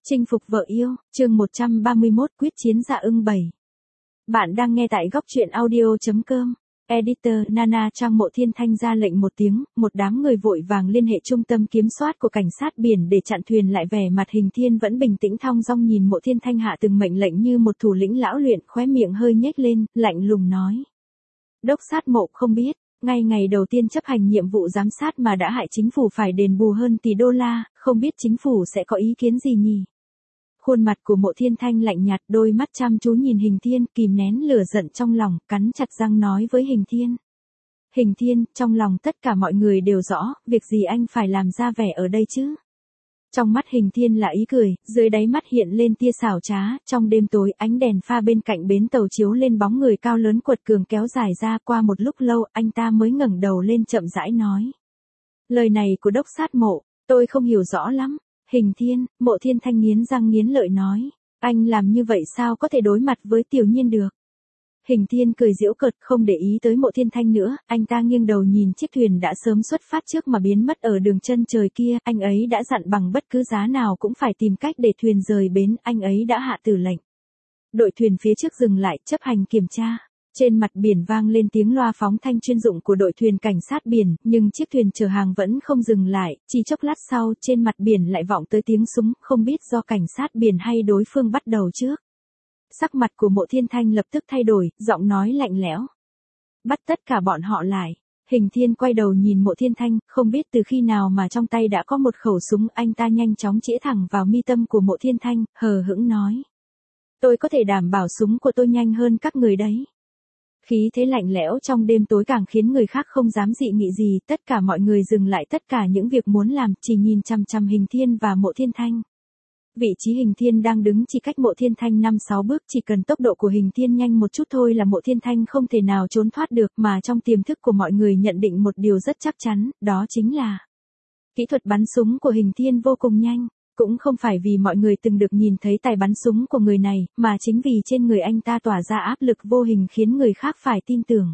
Chinh phục vợ yêu, chương 131 quyết chiến dạ ưng 7. Bạn đang nghe tại góc truyện audio.com. Editor Nana Trang Mộ Thiên Thanh ra lệnh một tiếng, một đám người vội vàng liên hệ trung tâm kiểm soát của cảnh sát biển để chặn thuyền lại. Vẻ mặt Hình Thiên vẫn bình tĩnh thong dong nhìn Mộ Thiên Thanh hạ từng mệnh lệnh như một thủ lĩnh lão luyện, khóe miệng hơi nhếch lên, lạnh lùng nói. Đốc sát Mộ không biết, ngay ngày đầu tiên chấp hành nhiệm vụ giám sát mà đã hại chính phủ phải đền bù hơn tỷ đô la, không biết chính phủ sẽ có ý kiến gì nhỉ? Khuôn mặt của Mộ Thiên Thanh lạnh nhạt, đôi mắt chăm chú nhìn Hình Thiên, kìm nén lửa giận trong lòng, cắn chặt răng nói với Hình Thiên. Hình Thiên, trong lòng tất cả mọi người đều rõ, việc gì anh phải làm ra vẻ ở đây chứ? Trong mắt Hình Thiên là ý cười, dưới đáy mắt hiện lên tia xảo trá, trong đêm tối ánh đèn pha bên cạnh bến tàu chiếu lên bóng người cao lớn quật cường kéo dài ra. Qua một lúc lâu, anh ta mới ngẩng đầu lên chậm rãi nói. Lời này của đốc sát Mộ, tôi không hiểu rõ lắm. Hình Thiên, Mộ Thiên Thanh nghiến răng nghiến lợi nói, anh làm như vậy sao có thể đối mặt với Tiểu Nhiên được? Hình Thiên cười giễu cợt, không để ý tới Mộ Thiên Thanh nữa, anh ta nghiêng đầu nhìn chiếc thuyền đã sớm xuất phát trước mà biến mất ở đường chân trời kia. Anh ấy đã dặn bằng bất cứ giá nào cũng phải tìm cách để thuyền rời bến, anh ấy đã hạ tử lệnh. Đội thuyền phía trước dừng lại, chấp hành kiểm tra. Trên mặt biển vang lên tiếng loa phóng thanh chuyên dụng của đội thuyền cảnh sát biển, nhưng chiếc thuyền chở hàng vẫn không dừng lại. Chỉ chốc lát sau, trên mặt biển lại vọng tới tiếng súng, không biết do cảnh sát biển hay đối phương bắt đầu trước. Sắc mặt của Mộ Thiên Thanh lập tức thay đổi, giọng nói lạnh lẽo. Bắt tất cả bọn họ lại. Hình Thiên quay đầu nhìn Mộ Thiên Thanh, không biết từ khi nào mà trong tay đã có một khẩu súng, anh ta nhanh chóng chĩa thẳng vào mi tâm của Mộ Thiên Thanh, hờ hững nói. Tôi có thể đảm bảo súng của tôi nhanh hơn các người đấy. Khí thế lạnh lẽo trong đêm tối càng khiến người khác không dám dị nghị gì, tất cả mọi người dừng lại tất cả những việc muốn làm, chỉ nhìn chằm chằm Hình Thiên và Mộ Thiên Thanh. Vị trí Hình Thiên đang đứng chỉ cách Mộ Thiên Thanh 5-6 bước, chỉ cần tốc độ của Hình Thiên nhanh một chút thôi là Mộ Thiên Thanh không thể nào trốn thoát được, mà trong tiềm thức của mọi người nhận định một điều rất chắc chắn, đó chính là kỹ thuật bắn súng của Hình Thiên vô cùng nhanh. Cũng không phải vì mọi người từng được nhìn thấy tài bắn súng của người này, mà chính vì trên người anh ta tỏa ra áp lực vô hình khiến người khác phải tin tưởng.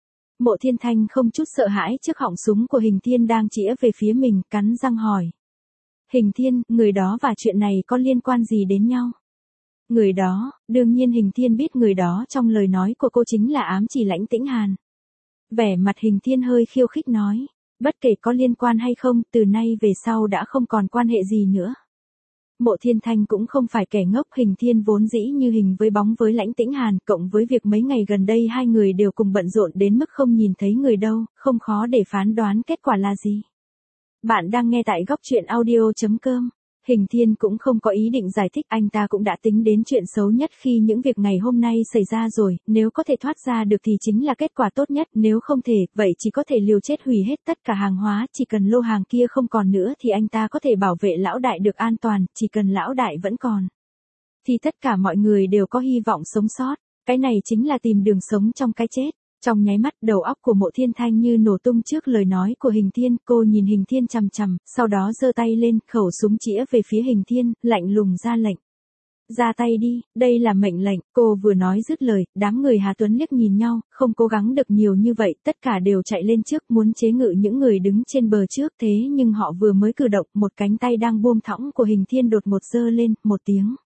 Mộ Thiên Thanh không chút sợ hãi trước họng súng của Hình Thiên đang chĩa về phía mình, cắn răng hỏi. Hình Thiên, người đó và chuyện này có liên quan gì đến nhau? Người đó, đương nhiên Hình Thiên biết người đó trong lời nói của cô chính là ám chỉ Lãnh Tĩnh Hàn. Vẻ mặt Hình Thiên hơi khiêu khích nói, bất kể có liên quan hay không, từ nay về sau đã không còn quan hệ gì nữa. Mộ Thiên Thanh cũng không phải kẻ ngốc, Hình Thiên vốn dĩ như hình với bóng với Lãnh Tĩnh Hàn, cộng với việc mấy ngày gần đây hai người đều cùng bận rộn đến mức không nhìn thấy người đâu, không khó để phán đoán kết quả là gì. Bạn đang nghe tại góc truyện audio.com. Hình Thiên cũng không có ý định giải thích, anh ta cũng đã tính đến chuyện xấu nhất khi những việc ngày hôm nay xảy ra rồi, nếu có thể thoát ra được thì chính là kết quả tốt nhất, nếu không thể, vậy chỉ có thể liều chết hủy hết tất cả hàng hóa, chỉ cần lô hàng kia không còn nữa thì anh ta có thể bảo vệ lão đại được an toàn, chỉ cần lão đại vẫn còn. Thì tất cả mọi người đều có hy vọng sống sót, cái này chính là tìm đường sống trong cái chết. Trong nháy mắt đầu óc của Mộ Thiên Thanh như nổ tung trước lời nói của Hình Thiên, cô nhìn Hình Thiên chằm chằm, sau đó giơ tay lên, khẩu súng chĩa về phía Hình Thiên, lạnh lùng ra lệnh. Ra tay đi, đây là mệnh lệnh, cô vừa nói dứt lời, đám người Hà Tuấn liếc nhìn nhau, không cố gắng được nhiều như vậy, tất cả đều chạy lên trước muốn chế ngự những người đứng trên bờ trước, thế nhưng họ vừa mới cử động, một cánh tay đang buông thõng của Hình Thiên đột một giơ lên, một tiếng.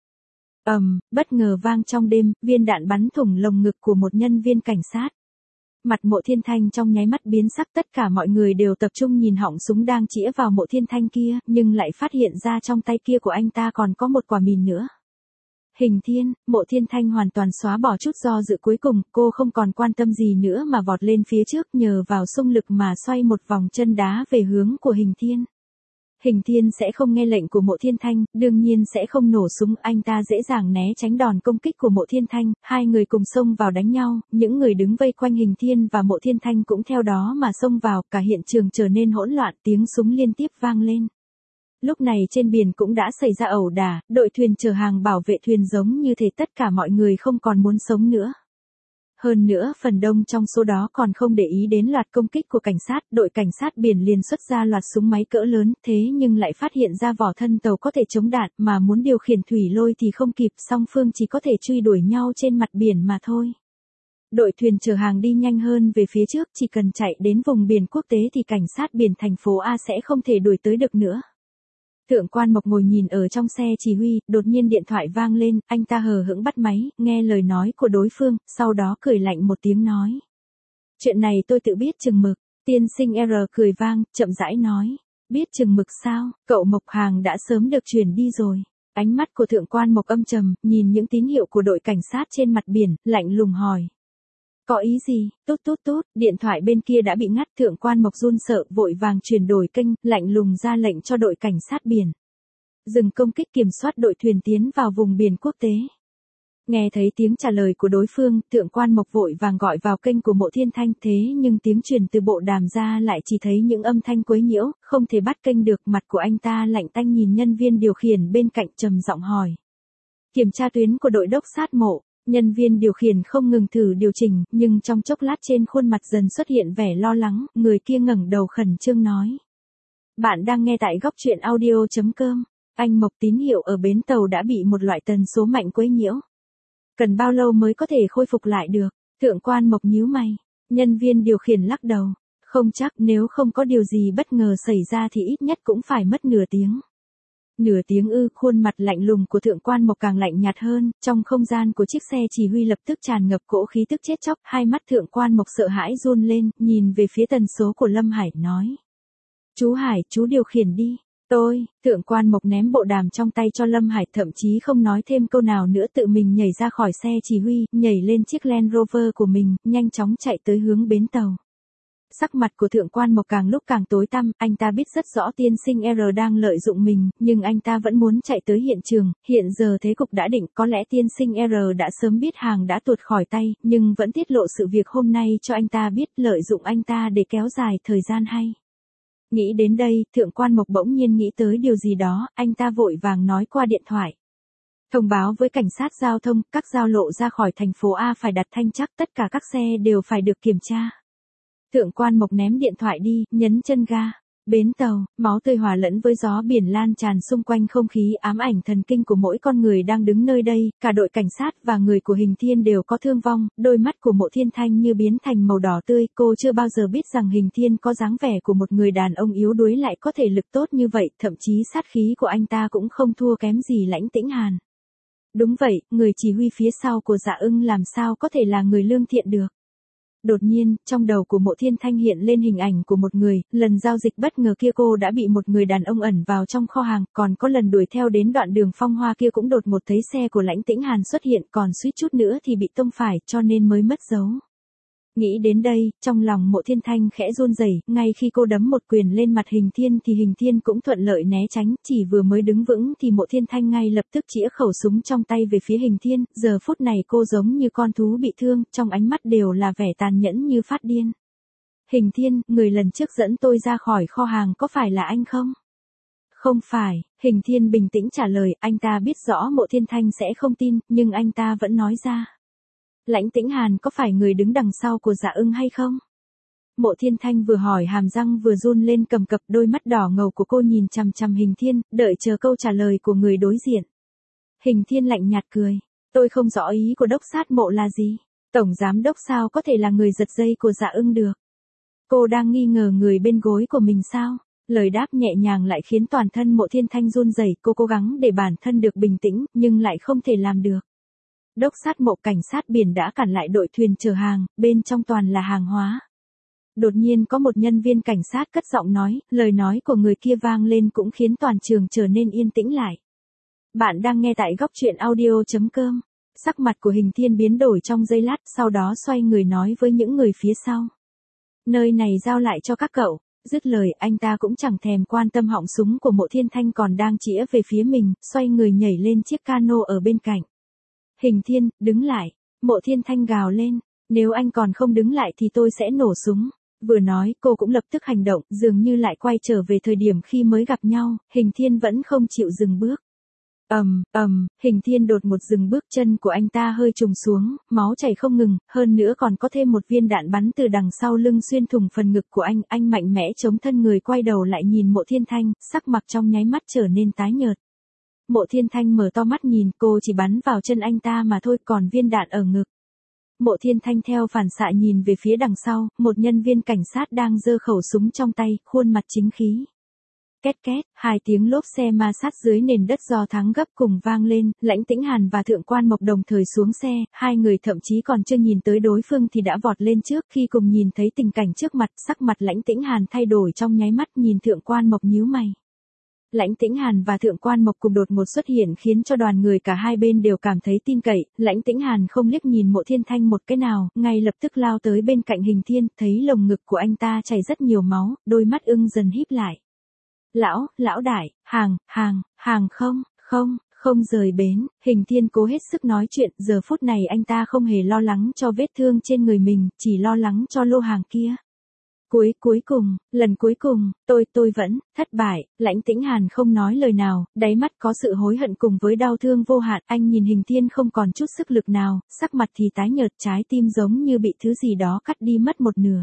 Bất ngờ vang trong đêm, viên đạn bắn thủng lồng ngực của một nhân viên cảnh sát. Mặt Mộ Thiên Thanh trong nháy mắt biến sắc, tất cả mọi người đều tập trung nhìn họng súng đang chĩa vào Mộ Thiên Thanh kia, nhưng lại phát hiện ra trong tay kia của anh ta còn có một quả mìn nữa. Hình Thiên, Mộ Thiên Thanh hoàn toàn xóa bỏ chút do dự cuối cùng, cô không còn quan tâm gì nữa mà vọt lên phía trước, nhờ vào xung lực mà xoay một vòng chân đá về hướng của Hình Thiên. Hình Thiên sẽ không nghe lệnh của Mộ Thiên Thanh, đương nhiên sẽ không nổ súng, anh ta dễ dàng né tránh đòn công kích của Mộ Thiên Thanh, hai người cùng xông vào đánh nhau, những người đứng vây quanh Hình Thiên và Mộ Thiên Thanh cũng theo đó mà xông vào, cả hiện trường trở nên hỗn loạn, tiếng súng liên tiếp vang lên. Lúc này trên biển cũng đã xảy ra ẩu đả, đội thuyền chở hàng bảo vệ thuyền giống như thể tất cả mọi người không còn muốn sống nữa. Hơn nữa, phần đông trong số đó còn không để ý đến loạt công kích của cảnh sát, đội cảnh sát biển liền xuất ra loạt súng máy cỡ lớn, thế nhưng lại phát hiện ra vỏ thân tàu có thể chống đạn, mà muốn điều khiển thủy lôi thì không kịp, song phương chỉ có thể truy đuổi nhau trên mặt biển mà thôi. Đội thuyền chở hàng đi nhanh hơn về phía trước, chỉ cần chạy đến vùng biển quốc tế thì cảnh sát biển thành phố A sẽ không thể đuổi tới được nữa. Thượng quan Mộc ngồi nhìn ở trong xe chỉ huy, đột nhiên điện thoại vang lên, anh ta hờ hững bắt máy, nghe lời nói của đối phương, sau đó cười lạnh một tiếng nói. Chuyện này tôi tự biết chừng mực, tiên sinh R cười vang, chậm rãi nói. Biết chừng mực sao, cậu Mộc hàng đã sớm được chuyển đi rồi. Ánh mắt của thượng quan Mộc âm trầm, nhìn những tín hiệu của đội cảnh sát trên mặt biển, lạnh lùng hỏi. Có ý gì, tốt, điện thoại bên kia đã bị ngắt, thượng quan Mộc run sợ, vội vàng chuyển đổi kênh, lạnh lùng ra lệnh cho đội cảnh sát biển. Dừng công kích kiểm soát đội thuyền tiến vào vùng biển quốc tế. Nghe thấy tiếng trả lời của đối phương, thượng quan Mộc vội vàng gọi vào kênh của Mộ Thiên Thanh, thế nhưng tiếng truyền từ bộ đàm ra lại chỉ thấy những âm thanh quấy nhiễu, không thể bắt kênh được. Mặt của anh ta lạnh tanh nhìn nhân viên điều khiển bên cạnh, trầm giọng hỏi. Kiểm tra tuyến của đội đốc sát Mộ. Nhân viên điều khiển không ngừng thử điều chỉnh, nhưng trong chốc lát trên khuôn mặt dần xuất hiện vẻ lo lắng, người kia ngẩng đầu khẩn trương nói. Bạn đang nghe tại góc truyện audio.com. Anh Mộc, tín hiệu ở bến tàu đã bị một loại tần số mạnh quấy nhiễu. Cần bao lâu mới có thể khôi phục lại được? Thượng quan Mộc nhíu mày. Nhân viên điều khiển lắc đầu. Không chắc, nếu không có điều gì bất ngờ xảy ra thì ít nhất cũng phải mất nửa tiếng. Nửa tiếng ư? Khuôn mặt lạnh lùng của thượng quan Mộc càng lạnh nhạt hơn, trong không gian của chiếc xe chỉ huy lập tức tràn ngập cỗ khí tức chết chóc, hai mắt thượng quan Mộc sợ hãi run lên, nhìn về phía tần số của Lâm Hải, nói. Chú Hải, chú điều khiển đi. Thượng quan Mộc ném bộ đàm trong tay cho Lâm Hải, thậm chí không nói thêm câu nào nữa, tự mình nhảy ra khỏi xe chỉ huy, nhảy lên chiếc Land Rover của mình, nhanh chóng chạy tới hướng bến tàu. Sắc mặt của thượng quan Mộc càng lúc càng tối tăm, anh ta biết rất rõ tiên sinh R đang lợi dụng mình, nhưng anh ta vẫn muốn chạy tới hiện trường. Hiện giờ thế cục đã định, có lẽ tiên sinh R đã sớm biết hàng đã tuột khỏi tay, nhưng vẫn tiết lộ sự việc hôm nay cho anh ta biết, lợi dụng anh ta để kéo dài thời gian hay. Nghĩ đến đây, thượng quan Mộc bỗng nhiên nghĩ tới điều gì đó, anh ta vội vàng nói qua điện thoại. Thông báo với cảnh sát giao thông, các giao lộ ra khỏi thành phố A phải đặt thanh trắc, tất cả các xe đều phải được kiểm tra. Thượng quan Mộc ném điện thoại đi, nhấn chân ga. Bến tàu, máu tươi hòa lẫn với gió biển lan tràn xung quanh, không khí ám ảnh thần kinh của mỗi con người đang đứng nơi đây, cả đội cảnh sát và người của Hình Thiên đều có thương vong, đôi mắt của Mộ Thiên Thanh như biến thành màu đỏ tươi, cô chưa bao giờ biết rằng Hình Thiên có dáng vẻ của một người đàn ông yếu đuối lại có thể lực tốt như vậy, thậm chí sát khí của anh ta cũng không thua kém gì Lãnh Tĩnh Hàn. Đúng vậy, người chỉ huy phía sau của Dạ Ưng làm sao có thể là người lương thiện được. Đột nhiên, trong đầu của Mộ Thiên Thanh hiện lên hình ảnh của một người, lần giao dịch bất ngờ kia cô đã bị một người đàn ông ẩn vào trong kho hàng, còn có lần đuổi theo đến đoạn đường Phong Hoa kia cũng đột ngột thấy xe của Lãnh Tĩnh Hàn xuất hiện, còn suýt chút nữa thì bị tông phải, cho nên mới mất dấu. Nghĩ đến đây, trong lòng Mộ Thiên Thanh khẽ run rẩy, ngay khi cô đấm một quyền lên mặt Hình Thiên thì Hình Thiên cũng thuận lợi né tránh, chỉ vừa mới đứng vững thì Mộ Thiên Thanh ngay lập tức chĩa khẩu súng trong tay về phía Hình Thiên, giờ phút này cô giống như con thú bị thương, trong ánh mắt đều là vẻ tàn nhẫn như phát điên. Hình Thiên, người lần trước dẫn tôi ra khỏi kho hàng có phải là anh không? Không phải, Hình Thiên bình tĩnh trả lời, anh ta biết rõ Mộ Thiên Thanh sẽ không tin, nhưng anh ta vẫn nói ra. Lãnh Tĩnh Hàn có phải người đứng đằng sau của Dạ Ưng hay không? Mộ Thiên Thanh vừa hỏi hàm răng vừa run lên cầm cập, đôi mắt đỏ ngầu của cô nhìn chằm chằm Hình Thiên, đợi chờ câu trả lời của người đối diện. Hình Thiên lạnh nhạt cười. Tôi không rõ ý của đốc sát Mộ là gì. Tổng giám đốc sao có thể là người giật dây của Dạ Ưng được? Cô đang nghi ngờ người bên gối của mình sao? Lời đáp nhẹ nhàng lại khiến toàn thân Mộ Thiên Thanh run rẩy, cô cố gắng để bản thân được bình tĩnh, nhưng lại không thể làm được. Đốc sát Mộ, cảnh sát biển đã cản lại đội thuyền chở hàng, bên trong toàn là hàng hóa. Đột nhiên có một nhân viên cảnh sát cất giọng nói, lời nói của người kia vang lên cũng khiến toàn trường trở nên yên tĩnh lại. Bạn đang nghe tại góc truyện audio.com. Sắc mặt của Hình Thiên biến đổi trong giây lát, sau đó xoay người nói với những người phía sau. Nơi này giao lại cho các cậu. Dứt lời, anh ta cũng chẳng thèm quan tâm họng súng của Mộ Thiên Thanh còn đang chĩa về phía mình, xoay người nhảy lên chiếc cano ở bên cạnh. Hình Thiên, đứng lại. Mộ Thiên Thanh gào lên. Nếu anh còn không đứng lại thì tôi sẽ nổ súng. Vừa nói, cô cũng lập tức hành động, dường như lại quay trở về thời điểm khi mới gặp nhau. Hình Thiên vẫn không chịu dừng bước. Hình Thiên đột một dừng bước, chân của anh ta hơi trùng xuống, máu chảy không ngừng, hơn nữa còn có thêm một viên đạn bắn từ đằng sau lưng xuyên thủng phần ngực của anh mạnh mẽ chống thân người quay đầu lại nhìn Mộ Thiên Thanh, sắc mặt trong nháy mắt trở nên tái nhợt. Mộ Thiên Thanh mở to mắt nhìn, cô chỉ bắn vào chân anh ta mà thôi, còn viên đạn ở ngực. Mộ Thiên Thanh theo phản xạ nhìn về phía đằng sau, một nhân viên cảnh sát đang giơ khẩu súng trong tay, khuôn mặt chính khí. Két két, hai tiếng lốp xe ma sát dưới nền đất do thắng gấp cùng vang lên, Lãnh Tĩnh Hàn và Thượng Quan Mộc đồng thời xuống xe, hai người thậm chí còn chưa nhìn tới đối phương thì đã vọt lên trước, khi cùng nhìn thấy tình cảnh trước mặt, sắc mặt Lãnh Tĩnh Hàn thay đổi trong nháy mắt, nhìn Thượng Quan Mộc nhíu mày. Lãnh Tĩnh Hàn và Thượng Quan Mộc cùng đột ngột xuất hiện khiến cho đoàn người cả hai bên đều cảm thấy tin cậy, Lãnh Tĩnh Hàn không liếc nhìn Mộ Thiên Thanh một cái nào, ngay lập tức lao tới bên cạnh Hình Thiên, thấy lồng ngực của anh ta chảy rất nhiều máu, đôi mắt ưng dần híp lại. Lão đại, hàng không rời bến, Hình Thiên cố hết sức nói chuyện, giờ phút này anh ta không hề lo lắng cho vết thương trên người mình, chỉ lo lắng cho lô hàng kia. Cuối cùng, lần cuối cùng, tôi vẫn, thất bại, Lãnh Tĩnh Hàn không nói lời nào, đáy mắt có sự hối hận cùng với đau thương vô hạn, anh nhìn Hình Thiên không còn chút sức lực nào, sắc mặt thì tái nhợt, trái tim giống như bị thứ gì đó cắt đi mất một nửa.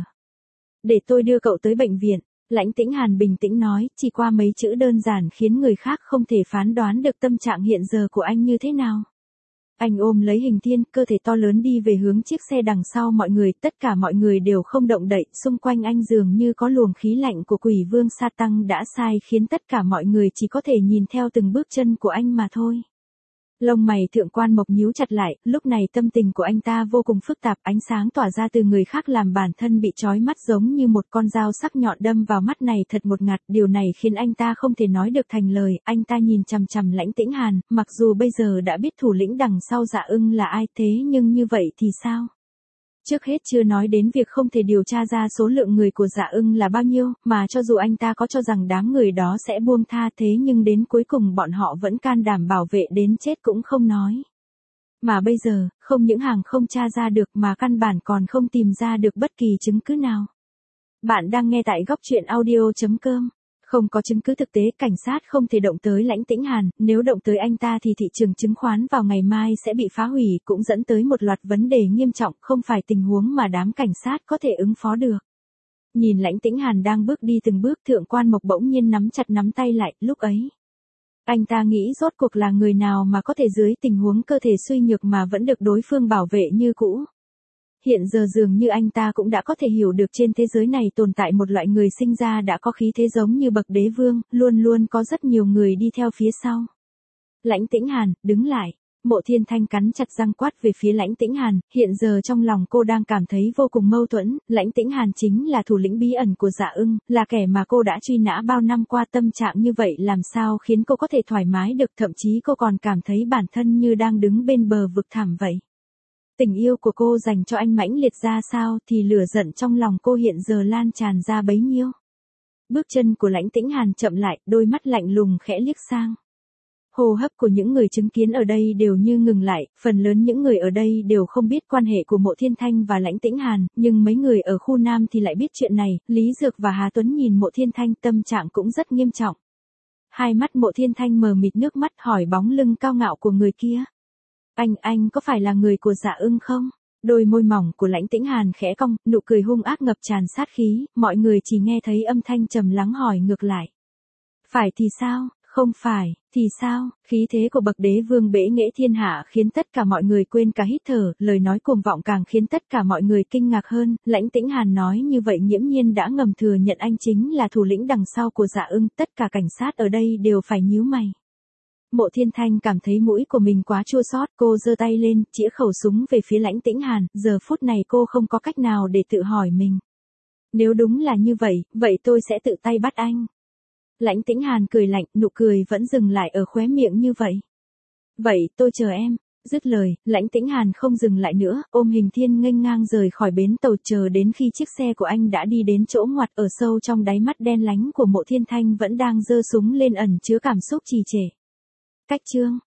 Để tôi đưa cậu tới bệnh viện, Lãnh Tĩnh Hàn bình tĩnh nói, chỉ qua mấy chữ đơn giản khiến người khác không thể phán đoán được tâm trạng hiện giờ của anh như thế nào. Anh ôm lấy Hình Thiên, cơ thể to lớn đi về hướng chiếc xe đằng sau mọi người, tất cả mọi người đều không động đậy, xung quanh anh dường như có luồng khí lạnh của Quỷ Vương Sa Tăng đã sai khiến tất cả mọi người chỉ có thể nhìn theo từng bước chân của anh mà thôi. Lông mày Thượng Quan Mộc nhíu chặt lại, lúc này tâm tình của anh ta vô cùng phức tạp, ánh sáng tỏa ra từ người khác làm bản thân bị chói mắt giống như một con dao sắc nhọn đâm vào mắt này thật một ngạt, điều này khiến anh ta không thể nói được thành lời, anh ta nhìn chằm chằm Lãnh Tĩnh Hàn, mặc dù bây giờ đã biết thủ lĩnh đằng sau Dạ Ưng là ai thế nhưng như vậy thì sao? Trước hết chưa nói đến việc không thể điều tra ra số lượng người của Dạ Ưng là bao nhiêu, mà cho dù anh ta có cho rằng đám người đó sẽ buông tha thế nhưng đến cuối cùng bọn họ vẫn can đảm bảo vệ đến chết cũng không nói. Mà bây giờ, không những hàng không tra ra được mà căn bản còn không tìm ra được bất kỳ chứng cứ nào. Bạn đang nghe tại góc truyện audio.com. Không có chứng cứ thực tế, cảnh sát không thể động tới Lãnh Tĩnh Hàn, nếu động tới anh ta thì thị trường chứng khoán vào ngày mai sẽ bị phá hủy, cũng dẫn tới một loạt vấn đề nghiêm trọng, không phải tình huống mà đám cảnh sát có thể ứng phó được. Nhìn Lãnh Tĩnh Hàn đang bước đi từng bước, Thượng Quan Mộc bỗng nhiên nắm chặt nắm tay lại, lúc ấy. Anh ta nghĩ rốt cuộc là người nào mà có thể dưới tình huống cơ thể suy nhược mà vẫn được đối phương bảo vệ như cũ. Hiện giờ dường như anh ta cũng đã có thể hiểu được trên thế giới này tồn tại một loại người sinh ra đã có khí thế giống như bậc đế vương, luôn luôn có rất nhiều người đi theo phía sau. Lãnh Tĩnh Hàn, đứng lại. Mộ Thiên Thanh cắn chặt răng quát về phía Lãnh Tĩnh Hàn, hiện giờ trong lòng cô đang cảm thấy vô cùng mâu thuẫn, Lãnh Tĩnh Hàn chính là thủ lĩnh bí ẩn của Dạ Ưng, là kẻ mà cô đã truy nã bao năm qua, tâm trạng như vậy làm sao khiến cô có thể thoải mái được, thậm chí cô còn cảm thấy bản thân như đang đứng bên bờ vực thẳm vậy. Tình yêu của cô dành cho anh mãnh liệt ra sao thì lửa giận trong lòng cô hiện giờ lan tràn ra bấy nhiêu. Bước chân của Lãnh Tĩnh Hàn chậm lại, đôi mắt lạnh lùng khẽ liếc sang. Hô hấp của những người chứng kiến ở đây đều như ngừng lại, phần lớn những người ở đây đều không biết quan hệ của Mộ Thiên Thanh và Lãnh Tĩnh Hàn, nhưng mấy người ở khu Nam thì lại biết chuyện này, Lý Dược và Hà Tuấn nhìn Mộ Thiên Thanh tâm trạng cũng rất nghiêm trọng. Hai mắt Mộ Thiên Thanh mờ mịt nước mắt hỏi bóng lưng cao ngạo của người kia. Anh có phải là người của Dạ Ưng không? Đôi môi mỏng của Lãnh Tĩnh Hàn khẽ cong, nụ cười hung ác ngập tràn sát khí, mọi người chỉ nghe thấy âm thanh trầm lắng hỏi ngược lại. Phải thì sao? Không phải, thì sao? Khí thế của bậc đế vương bẽ nghễ thiên hạ khiến tất cả mọi người quên cả hít thở, lời nói cuồng vọng càng khiến tất cả mọi người kinh ngạc hơn, Lãnh Tĩnh Hàn nói như vậy nghiễm nhiên đã ngầm thừa nhận anh chính là thủ lĩnh đằng sau của Dạ Ưng, tất cả cảnh sát ở đây đều phải nhíu mày. Mộ Thiên Thanh cảm thấy mũi của mình quá chua xót, cô giơ tay lên, chĩa khẩu súng về phía Lãnh Tĩnh Hàn, giờ phút này cô không có cách nào để tự hỏi mình. Nếu đúng là như vậy, vậy tôi sẽ tự tay bắt anh. Lãnh Tĩnh Hàn cười lạnh, nụ cười vẫn dừng lại ở khóe miệng như vậy. Vậy, tôi chờ em. Dứt lời, Lãnh Tĩnh Hàn không dừng lại nữa, ôm Hình Thiên nghênh ngang rời khỏi bến tàu, chờ đến khi chiếc xe của anh đã đi đến chỗ ngoặt, ở sâu trong đáy mắt đen lánh của Mộ Thiên Thanh vẫn đang giơ súng lên ẩn chứa cảm xúc trì trệ. Cách chương